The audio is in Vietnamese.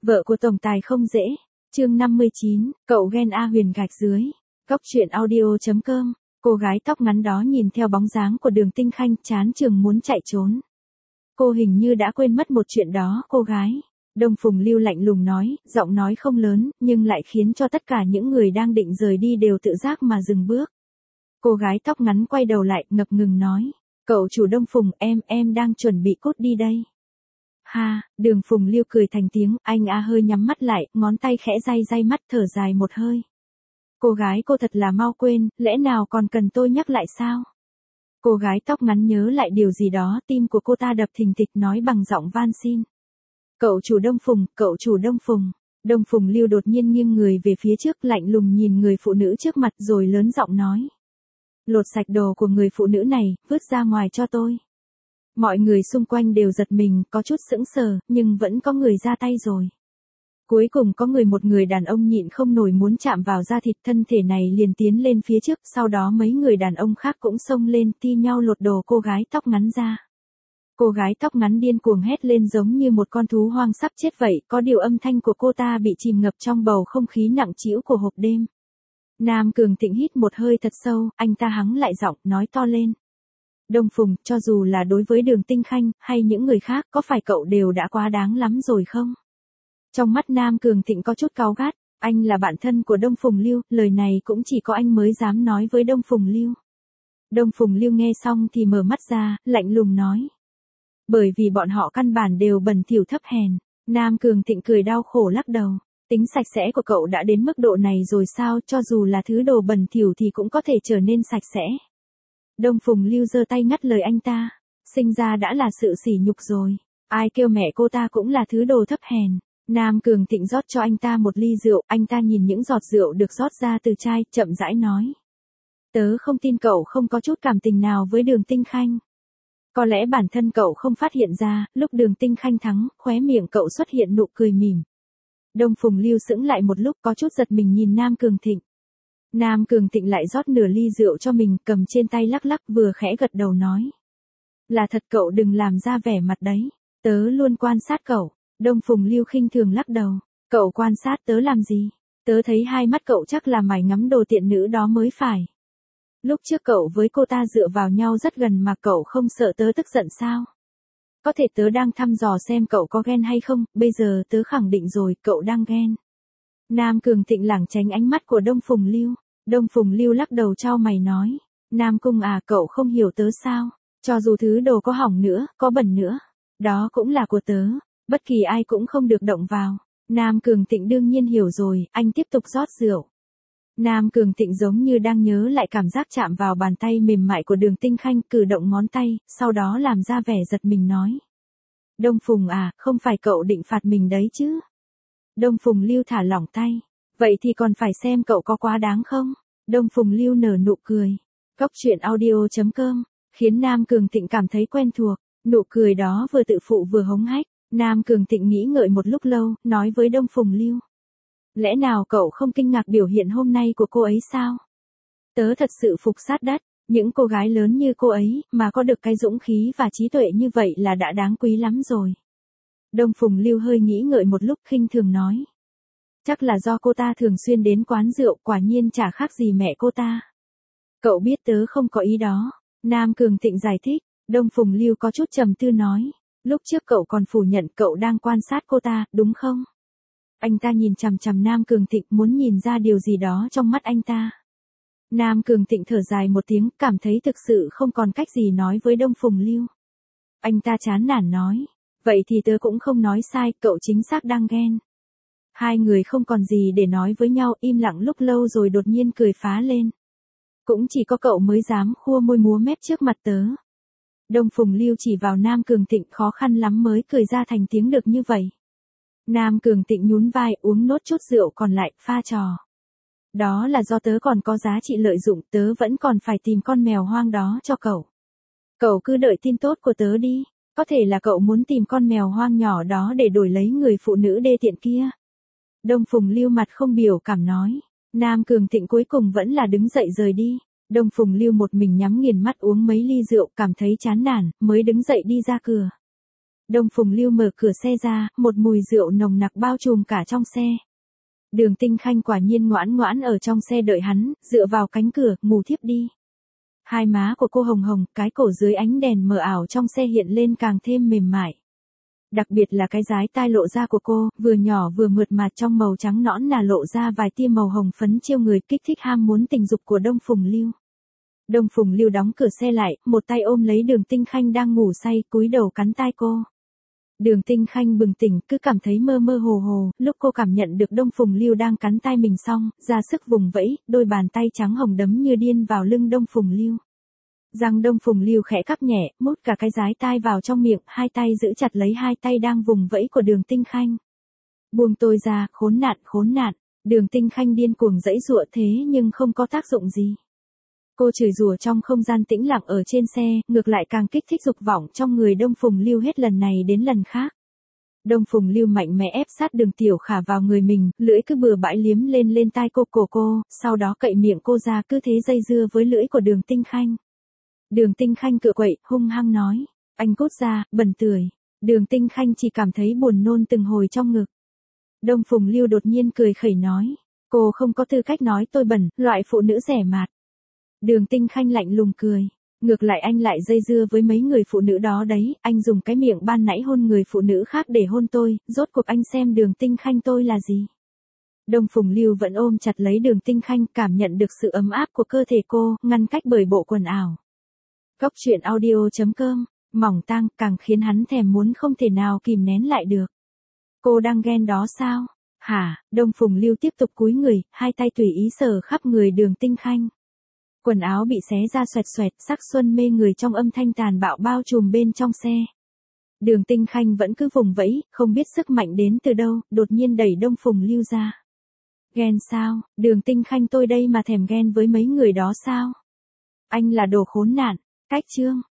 Vợ của tổng tài không dễ. Chương 59, cậu ghen A Huyền gạch dưới. Góc truyện audio.com. Cô gái tóc ngắn đó nhìn theo bóng dáng của Đường Tinh Khanh, chán chường muốn chạy trốn. Cô hình như đã quên mất một chuyện đó, cô gái. Đông Phùng Lưu lạnh lùng nói, giọng nói không lớn, nhưng lại khiến cho tất cả những người đang định rời đi đều tự giác mà dừng bước. Cô gái tóc ngắn quay đầu lại, ngập ngừng nói, cậu chủ Đông Phùng, em đang chuẩn bị cút đi đây. Ha, Đường Phùng Lưu cười thành tiếng, anh A hơi nhắm mắt lại, ngón tay khẽ day mắt, thở dài một hơi. Cô gái cô thật là mau quên, lẽ nào còn cần tôi nhắc lại sao? Cô gái tóc ngắn nhớ lại điều gì đó, tim của cô ta đập thình thịch, nói bằng giọng van xin. Cậu chủ Đông Phùng, cậu chủ Đông Phùng. Đông Phùng Lưu đột nhiên nghiêng người về phía trước, lạnh lùng nhìn người phụ nữ trước mặt rồi lớn giọng nói. Lột sạch đồ của người phụ nữ này, vứt ra ngoài cho tôi. Mọi người xung quanh đều giật mình, có chút sững sờ, nhưng vẫn có người ra tay rồi. Cuối cùng có một người đàn ông nhịn không nổi muốn chạm vào da thịt, thân thể này liền tiến lên phía trước, sau đó mấy người đàn ông khác cũng xông lên, thi nhau lột đồ cô gái tóc ngắn ra. Cô gái tóc ngắn điên cuồng hét lên giống như một con thú hoang sắp chết vậy, có điều âm thanh của cô ta bị chìm ngập trong bầu không khí nặng trĩu của hộp đêm. Nam Cường Thịnh hít một hơi thật sâu, anh ta hắng lại giọng, nói to lên. Đông Phùng, cho dù là đối với Đường Tinh Khanh, hay những người khác, có phải cậu đều đã quá đáng lắm rồi không? Trong mắt Nam Cường Thịnh có chút cáu gắt, anh là bạn thân của Đông Phùng Lưu, lời này cũng chỉ có anh mới dám nói với Đông Phùng Lưu. Đông Phùng Lưu nghe xong thì mở mắt ra, lạnh lùng nói. Bởi vì bọn họ căn bản đều bẩn thỉu thấp hèn. Nam Cường Thịnh cười đau khổ lắc đầu. Tính sạch sẽ của cậu đã đến mức độ này rồi sao, cho dù là thứ đồ bẩn thỉu thì cũng có thể trở nên sạch sẽ. Đông Phùng Lưu giơ tay ngắt lời anh ta. Sinh ra đã là sự sỉ nhục rồi. Ai kêu mẹ cô ta cũng là thứ đồ thấp hèn. Nam Cường Thịnh rót cho anh ta một ly rượu, anh ta nhìn những giọt rượu được rót ra từ chai, chậm rãi nói. Tớ không tin cậu không có chút cảm tình nào với Đường Tinh Khanh. Có lẽ bản thân cậu không phát hiện ra, lúc Đường Tinh Khanh thắng, khóe miệng cậu xuất hiện nụ cười mỉm. Đông Phùng Lưu sững lại một lúc, có chút giật mình nhìn Nam Cường Thịnh. Nam Cường Thịnh lại rót nửa ly rượu cho mình, cầm trên tay lắc lắc, vừa khẽ gật đầu nói. Là thật, cậu đừng làm ra vẻ mặt đấy, tớ luôn quan sát cậu. Đông Phùng Lưu khinh thường lắc đầu. Cậu quan sát tớ làm gì? Tớ thấy hai mắt cậu chắc là mải ngắm đồ tiện nữ đó mới phải. Lúc trước cậu với cô ta dựa vào nhau rất gần mà cậu không sợ tớ tức giận sao? Có thể tớ đang thăm dò xem cậu có ghen hay không, bây giờ tớ khẳng định rồi, cậu đang ghen. Nam Cường Thịnh lảng tránh ánh mắt của Đông Phùng Lưu. Đông Phùng Lưu lắc đầu chau mày nói. Nam Cung à, cậu không hiểu tớ sao? Cho dù thứ đồ có hỏng nữa, có bẩn nữa, đó cũng là của tớ. Bất kỳ ai cũng không được động vào. Nam Cường Thịnh đương nhiên hiểu rồi, anh tiếp tục rót rượu. Nam Cường Thịnh giống như đang nhớ lại cảm giác chạm vào bàn tay mềm mại của Đường Tinh Khanh, cử động ngón tay, sau đó làm ra vẻ giật mình nói. Đông Phùng à, không phải cậu định phạt mình đấy chứ? Đông Phùng Lưu thả lỏng tay. Vậy thì còn phải xem cậu có quá đáng không? Đông Phùng Lưu nở nụ cười. Góc truyện audio.com, khiến Nam Cường Thịnh cảm thấy quen thuộc, nụ cười đó vừa tự phụ vừa hống hách. Nam Cường Thịnh nghĩ ngợi một lúc lâu, nói với Đông Phùng Lưu. Lẽ nào cậu không kinh ngạc biểu hiện hôm nay của cô ấy sao? Tớ thật sự phục sát đất, những cô gái lớn như cô ấy, mà có được cái dũng khí và trí tuệ như vậy là đã đáng quý lắm rồi. Đông Phùng Lưu hơi nghĩ ngợi một lúc, khinh thường nói. Chắc là do cô ta thường xuyên đến quán rượu, quả nhiên chả khác gì mẹ cô ta. Cậu biết tớ không có ý đó. Nam Cường Thịnh giải thích. Đông Phùng Lưu có chút trầm tư nói. Lúc trước cậu còn phủ nhận cậu đang quan sát cô ta, đúng không? Anh ta nhìn chằm chằm Nam Cường Thịnh, muốn nhìn ra điều gì đó trong mắt anh ta. Nam Cường Thịnh thở dài một tiếng, cảm thấy thực sự không còn cách gì nói với Đông Phùng Lưu. Anh ta chán nản nói. Vậy thì tớ cũng không nói sai, cậu chính xác đang ghen. Hai người không còn gì để nói với nhau, im lặng lúc lâu rồi đột nhiên cười phá lên. Cũng chỉ có cậu mới dám khua môi múa mép trước mặt tớ. Đông Phùng Lưu chỉ vào Nam Cường Thịnh, khó khăn lắm mới cười ra thành tiếng được như vậy. Nam Cường Thịnh nhún vai, uống nốt chút rượu còn lại, pha trò. Đó là do tớ còn có giá trị lợi dụng, tớ vẫn còn phải tìm con mèo hoang đó cho cậu. Cậu cứ đợi tin tốt của tớ đi, có thể là cậu muốn tìm con mèo hoang nhỏ đó để đổi lấy người phụ nữ đê tiện kia. Đông Phùng Lưu mặt không biểu cảm nói. Nam Cường Thịnh cuối cùng vẫn là đứng dậy rời đi. Đông Phùng Lưu một mình nhắm nghiền mắt uống mấy ly rượu, cảm thấy chán nản, mới đứng dậy đi ra cửa. Đông Phùng Lưu mở cửa xe ra, một mùi rượu nồng nặc bao trùm cả trong xe. Đường Tinh Khanh quả nhiên ngoãn ngoãn ở trong xe đợi hắn, dựa vào cánh cửa, ngủ thiếp đi. Hai má của cô hồng hồng, cái cổ dưới ánh đèn mờ ảo trong xe hiện lên càng thêm mềm mại. Đặc biệt là cái dái tai lộ ra của cô, vừa nhỏ vừa mượt mà trong màu trắng nõn nà lộ ra vài tia màu hồng phấn chiêu người kích thích ham muốn tình dục của Đông Phùng Lưu. Đông Phùng Lưu đóng cửa xe lại, một tay ôm lấy Đường Tinh Khanh đang ngủ say, cúi đầu cắn tai cô. Đường Tinh Khanh bừng tỉnh, cứ cảm thấy mơ mơ hồ hồ, lúc cô cảm nhận được Đông Phùng Lưu đang cắn tai mình xong, ra sức vùng vẫy, đôi bàn tay trắng hồng đấm như điên vào lưng Đông Phùng Lưu. Răng Đông Phùng Lưu khẽ cắp nhẹ, mút cả cái dái tai vào trong miệng, hai tay giữ chặt lấy hai tay đang vùng vẫy của Đường Tinh Khanh. Buông tôi ra, khốn nạn, khốn nạn. Đường Tinh Khanh điên cuồng giãy giụa thế nhưng không có tác dụng gì. Cô chửi rủa trong không gian tĩnh lặng ở trên xe, ngược lại càng kích thích dục vọng trong người Đông Phùng Lưu hết lần này đến lần khác. Đông Phùng Lưu mạnh mẽ ép sát Đường Tiểu Khả vào người mình, lưỡi cứ bừa bãi liếm lên tai cô, sau đó cậy miệng cô ra cứ thế dây dưa với lưỡi của Đường Tinh Khanh. Đường Tinh Khanh cựa quậy, hung hăng nói, anh cút ra, bẩn tưởi. Đường Tinh Khanh chỉ cảm thấy buồn nôn từng hồi trong ngực. Đông Phùng Lưu đột nhiên cười khẩy nói, cô không có tư cách nói tôi bẩn, loại phụ nữ rẻ mạt. Đường Tinh Khanh lạnh lùng cười, ngược lại anh lại dây dưa với mấy người phụ nữ đó đấy, anh dùng cái miệng ban nãy hôn người phụ nữ khác để hôn tôi, rốt cuộc anh xem Đường Tinh Khanh tôi là gì. Đông Phùng Lưu vẫn ôm chặt lấy Đường Tinh Khanh, cảm nhận được sự ấm áp của cơ thể cô, ngăn cách bởi bộ quần áo. Cốc truyện audio.com, mỏng tang càng khiến hắn thèm muốn không thể nào kìm nén lại được. Cô đang ghen đó sao? Hả? Đông Phùng Lưu tiếp tục cúi người, hai tay tùy ý sờ khắp người Đường Tinh Khanh. Quần áo bị xé ra xoẹt xoẹt, sắc xuân mê người trong âm thanh tàn bạo bao trùm bên trong xe. Đường Tinh Khanh vẫn cứ vùng vẫy, không biết sức mạnh đến từ đâu, đột nhiên đẩy Đông Phùng Lưu ra. Ghen sao? Đường Tinh Khanh tôi đây mà thèm ghen với mấy người đó sao? Anh là đồ khốn nạn. Cách chương